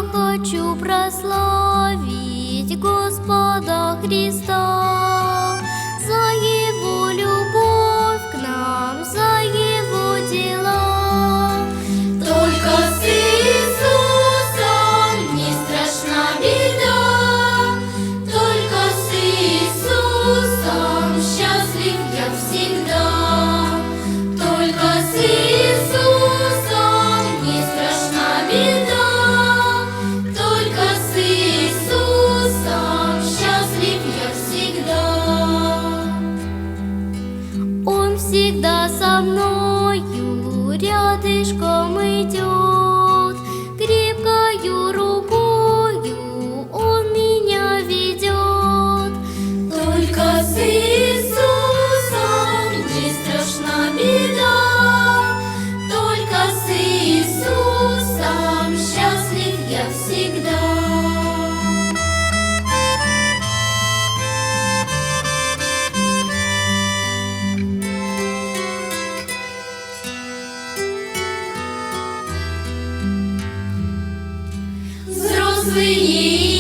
хочу прославить Господа Христа за Его любовь к нам, за Его дела. Только с Иисусом не страшна беда, только с Иисусом счастлив я всегда. Только с Иисусом не страшна беда, только с Иисусом счастлив я всегда. Он всегда со мною рядышком идет, крепкою рукою Он меня ведет. Только с Иисусом не страшна беда, только с Иисусом счастлив я всегда. Взрослые